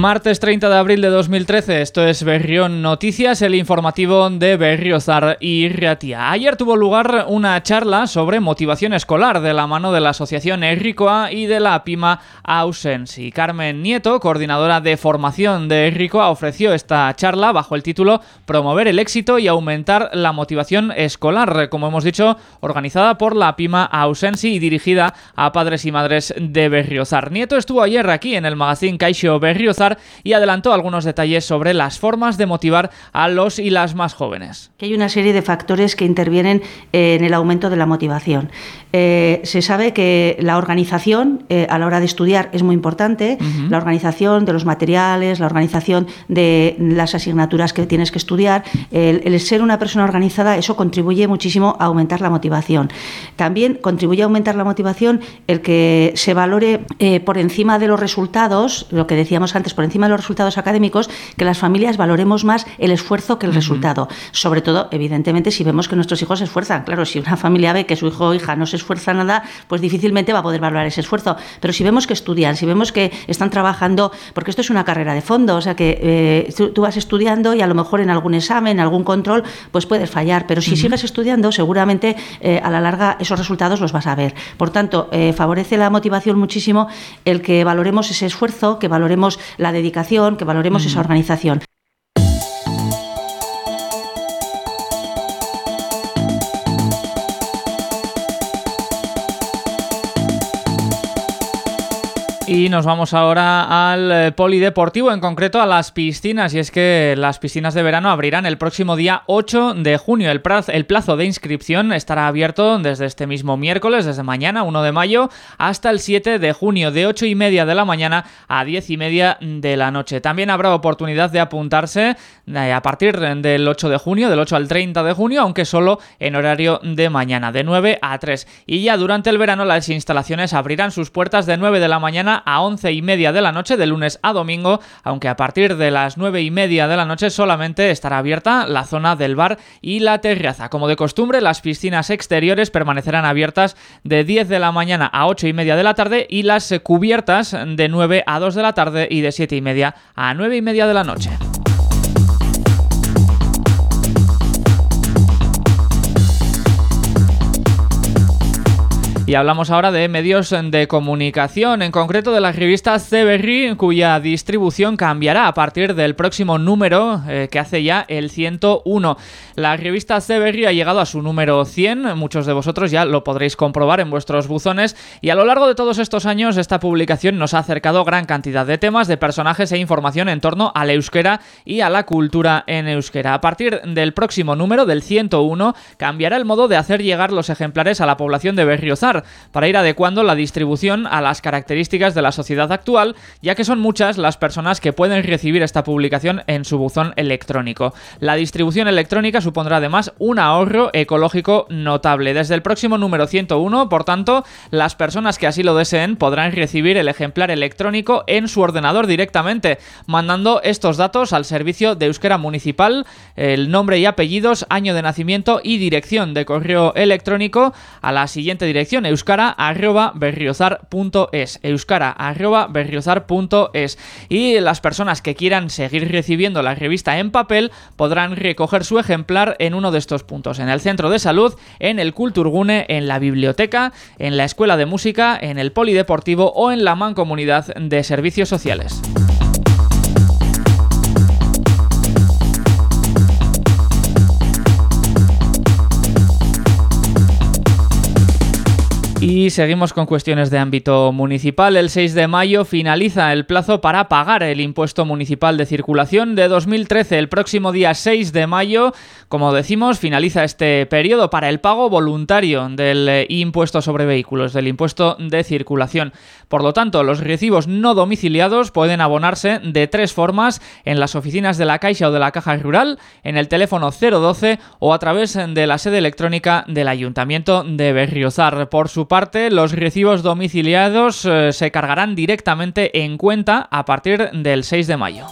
Martes 30 de abril de 2013, esto es Berrión Noticias, el informativo de Berriozar y Ratia. Ayer tuvo lugar una charla sobre motivación escolar de la mano de la Asociación Errikoa y de la PIMA Ausensi. Carmen Nieto, coordinadora de formación de Errikoa, ofreció esta charla bajo el título Promover el éxito y aumentar la motivación escolar, como hemos dicho, organizada por la PIMA Ausensi y dirigida a padres y madres de Berriozar. Nieto estuvo ayer aquí en el magazine Kaixo Berriozar y adelantó algunos detalles sobre las formas de motivar a los y las más jóvenes. Hay una serie de factores que intervienen en el aumento de la motivación. Se sabe que la organización a la hora de estudiar es muy importante, la organización de los materiales, la organización de las asignaturas que tienes que estudiar. El ser una persona organizada, eso contribuye muchísimo a aumentar la motivación. También contribuye a aumentar la motivación el que se valore por encima de los resultados, lo que decíamos antes, por encima de los resultados académicos, que las familias valoremos más el esfuerzo que el resultado. Sobre todo, evidentemente, si vemos que nuestros hijos se esfuerzan. Claro, si una familia ve que su hijo o hija no se esfuerza nada, pues difícilmente va a poder valorar ese esfuerzo. Pero si vemos que estudian, si vemos que están trabajando, porque esto es una carrera de fondo, o sea que tú vas estudiando y a lo mejor en algún examen, en algún control, pues puedes fallar. Pero si sigues estudiando, seguramente a la larga esos resultados los vas a ver. Por tanto, favorece la motivación muchísimo el que valoremos ese esfuerzo, que valoremos la dedicación, que valoremos esa organización. Y nos vamos ahora al polideportivo, en concreto a las piscinas, y es que las piscinas de verano abrirán el próximo día 8 de junio. El plazo de inscripción estará abierto desde este mismo miércoles, desde mañana, 1 de mayo, hasta el 7 de junio, de 8:30 de la mañana a 10:30 de la noche. También habrá oportunidad de apuntarse a partir del 8 de junio, del 8 al 30 de junio, aunque solo en horario de mañana, de 9 a 3. Y ya durante el verano las instalaciones abrirán sus puertas de 9 de la mañana a 11:30 de la noche, de lunes a domingo, aunque a partir de las 9:30 de la noche solamente estará abierta la zona del bar y la terraza. Como de costumbre, las piscinas exteriores permanecerán abiertas de 10 de la mañana a 8:30 de la tarde y las cubiertas de 9 a 2 de la tarde y de 7:30 a 9:30 de la noche. Y hablamos ahora de medios de comunicación, en concreto de la revista CBerri, cuya distribución cambiará a partir del próximo número, que hace ya el 101. La revista CBerri ha llegado a su número 100, muchos de vosotros ya lo podréis comprobar en vuestros buzones, y a lo largo de todos estos años esta publicación nos ha acercado gran cantidad de temas, de personajes e información en torno al euskera y a la cultura en euskera. A partir del próximo número, del 101, cambiará el modo de hacer llegar los ejemplares a la población de Berriozar, para ir adecuando la distribución a las características de la sociedad actual, ya que son muchas las personas que pueden recibir esta publicación en su buzón electrónico. La distribución electrónica supondrá además un ahorro ecológico notable. Desde el próximo número 101, por tanto, las personas que así lo deseen podrán recibir el ejemplar electrónico en su ordenador directamente, mandando estos datos al servicio de Euskera Municipal, el nombre y apellidos, año de nacimiento y dirección de correo electrónico a la siguiente dirección: euskara@berriozar.es, euskara@berriozar.es. Y las personas que quieran seguir recibiendo la revista en papel podrán recoger su ejemplar en uno de estos puntos: en el centro de salud, en el Kulturgune, en la biblioteca, en la escuela de música, en el polideportivo o en la mancomunidad de servicios sociales. Y seguimos con cuestiones de ámbito municipal. El 6 de mayo finaliza el plazo para pagar el impuesto municipal de circulación de 2013. El próximo día 6 de mayo, como decimos, finaliza este periodo para el pago voluntario del impuesto sobre vehículos, del impuesto de circulación. Por lo tanto, los recibos no domiciliados pueden abonarse de 3 formas: en las oficinas de la Caixa o de la Caja Rural, en el teléfono 012 o a través de la sede electrónica del Ayuntamiento de Berriozar. Por su parte, los recibos domiciliados se cargarán directamente en cuenta a partir del 6 de mayo.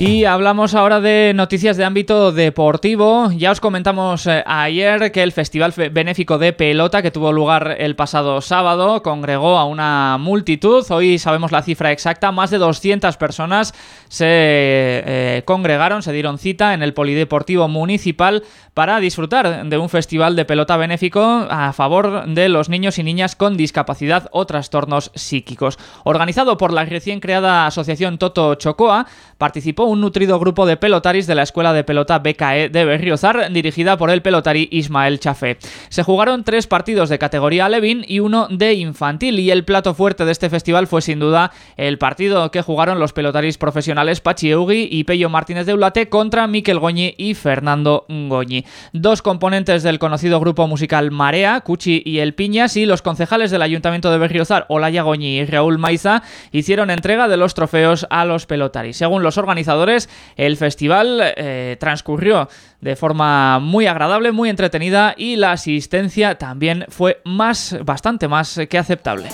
Y hablamos ahora de noticias de ámbito deportivo. Ya os comentamos ayer que el Festival Benéfico de Pelota, que tuvo lugar el pasado sábado, congregó a una multitud. Hoy sabemos la cifra exacta, más de 200 personas se congregaron, se dieron cita en el Polideportivo Municipal para disfrutar de un festival de pelota benéfico a favor de los niños y niñas con discapacidad o trastornos psíquicos. Organizado por la recién creada asociación Toto Chocoa, participó un nutrido grupo de pelotaris de la Escuela de Pelota BKE de Berriozar, dirigida por el pelotari Ismael Chafé. Se jugaron 3 partidos de categoría alevín y 1 de infantil, y el plato fuerte de este festival fue sin duda el partido que jugaron los pelotaris profesionales Pachi Eugui y Pello Martínez de Ulate contra Miquel Goñi y Fernando Goñi. 2 componentes del conocido grupo musical Marea, Cuchi y El Piñas, y los concejales del Ayuntamiento de Berriozar, Olaya Goñi y Raúl Maiza, hicieron entrega de los trofeos a los pelotaris. Según los organizadores, el festival transcurrió de forma muy agradable, muy entretenida, y la asistencia también fue bastante más que aceptable.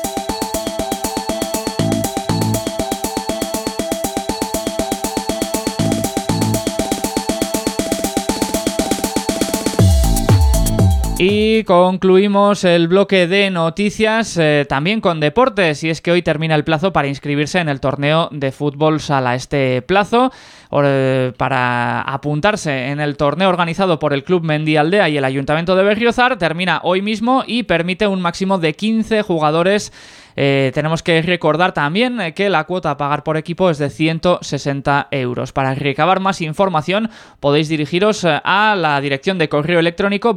Y concluimos el bloque de noticias también con deportes, y es que hoy termina el plazo para inscribirse en el torneo de fútbol sala. Este plazo para apuntarse en el torneo organizado por el Club Mendialdea y el Ayuntamiento de Berriozar termina hoy mismo y permite un máximo de 15 jugadores. Tenemos que recordar también que la cuota a pagar por equipo es de 160 euros. Para recabar más información podéis dirigiros a la dirección de correo electrónico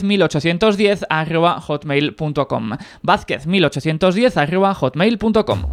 vazquez1810@hotmail.com. vazquez1810@hotmail.com.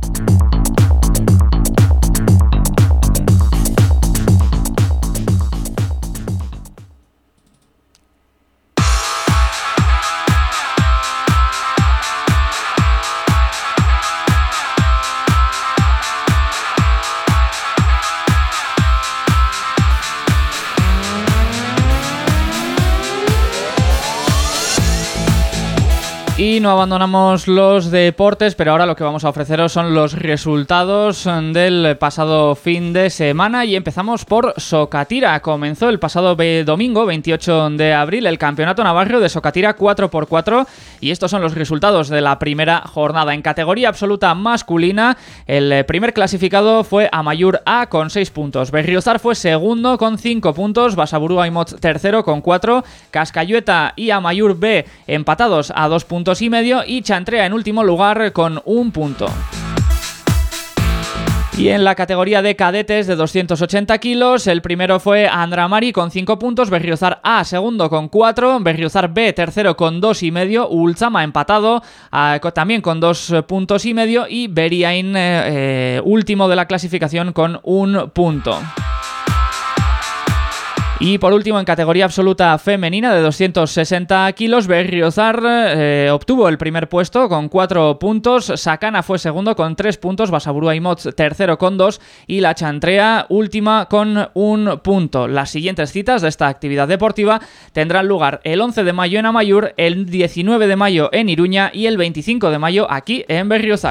Y no abandonamos los deportes, pero ahora lo que vamos a ofreceros son los resultados del pasado fin de semana, y empezamos por Sokatira. Comenzó el pasado domingo, 28 de abril, el Campeonato Navarro de Sokatira 4x4, y estos son los resultados de la primera jornada. En categoría absoluta masculina, el primer clasificado fue Amaiur A con 6 puntos, Berriozar fue segundo con 5 puntos, Basaburú Aimot tercero con 4, Cascayueta y Amaiur B empatados a 2 puntos y medio, y Chantrea en último lugar con 1 punto. Y en la categoría de cadetes de 280 kilos, el primero fue Andramari con 5 puntos, Berriozar A segundo con 4, Berriozar B tercero con 2 y medio, Ultzama empatado también con 2 puntos y medio, y Beriain último de la clasificación con 1 punto. Y por último, en categoría absoluta femenina de 260 kilos, Berriozar obtuvo el primer puesto con 4 puntos, Sakana fue segundo con 3 puntos, Basaburú Aimot tercero con 2 y la Chantrea última con 1 punto. Las siguientes citas de esta actividad deportiva tendrán lugar el 11 de mayo en Amaiur, el 19 de mayo en Iruña y el 25 de mayo aquí en Berriozar.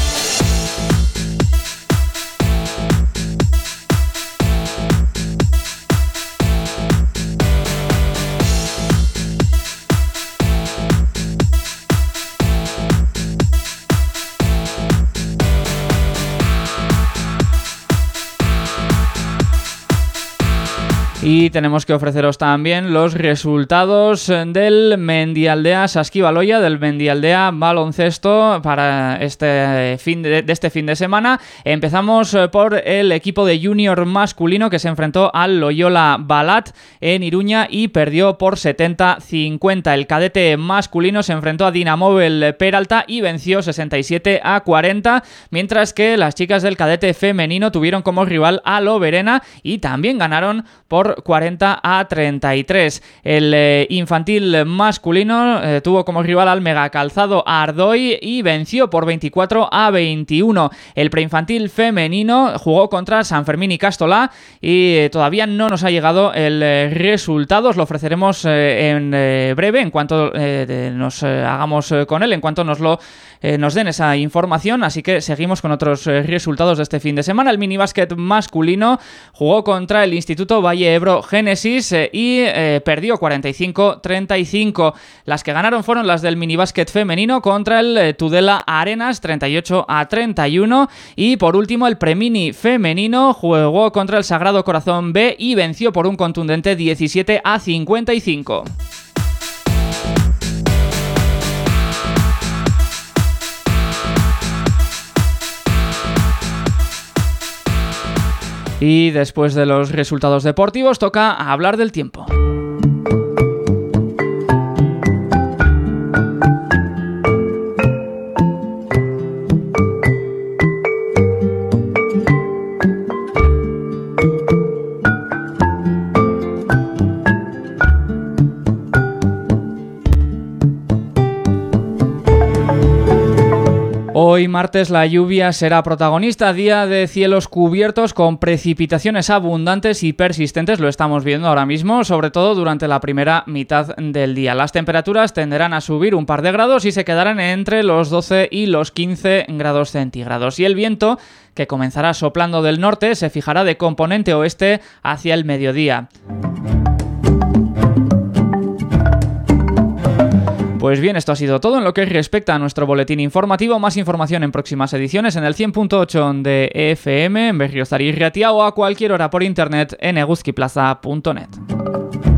Y tenemos que ofreceros también los resultados del Mendialdea Saskibaloia, del Mendialdea Baloncesto para este fin de semana. Empezamos por el equipo de junior masculino, que se enfrentó al Loyola Balat en Iruña y perdió por 70-50. El cadete masculino se enfrentó a Dinamóvel Peralta y venció 67-40, mientras que las chicas del cadete femenino tuvieron como rival a Loberena y también ganaron por por 40-33. El infantil masculino tuvo como rival al megacalzado Ardoy y venció por 24-21. El preinfantil femenino jugó contra San Fermín y Castolá y todavía no nos ha llegado el resultado. Os lo ofreceremos en breve, en cuanto nos hagamos con él, en cuanto nos den esa información. Así que seguimos con otros resultados de este fin de semana. El minibásquet masculino jugó contra el Instituto Valle Ebro Génesis y perdió 45-35. Las que ganaron fueron las del minibásquet femenino contra el Tudela Arenas 38-31. Y por último el premini femenino jugó contra el Sagrado Corazón B y venció por un contundente 17-55. Y después de los resultados deportivos toca hablar del tiempo. Hoy martes la lluvia será protagonista, día de cielos cubiertos con precipitaciones abundantes y persistentes, lo estamos viendo ahora mismo, sobre todo durante la primera mitad del día. Las temperaturas tenderán a subir un par de grados y se quedarán entre los 12 y los 15 grados centígrados. Y el viento, que comenzará soplando del norte, se fijará de componente oeste hacia el mediodía. Pues bien, esto ha sido todo en lo que respecta a nuestro boletín informativo. Más información en próximas ediciones en el 100.8 de FM, en Berriozar y Ratia o a cualquier hora por internet en eguzkiplaza.net.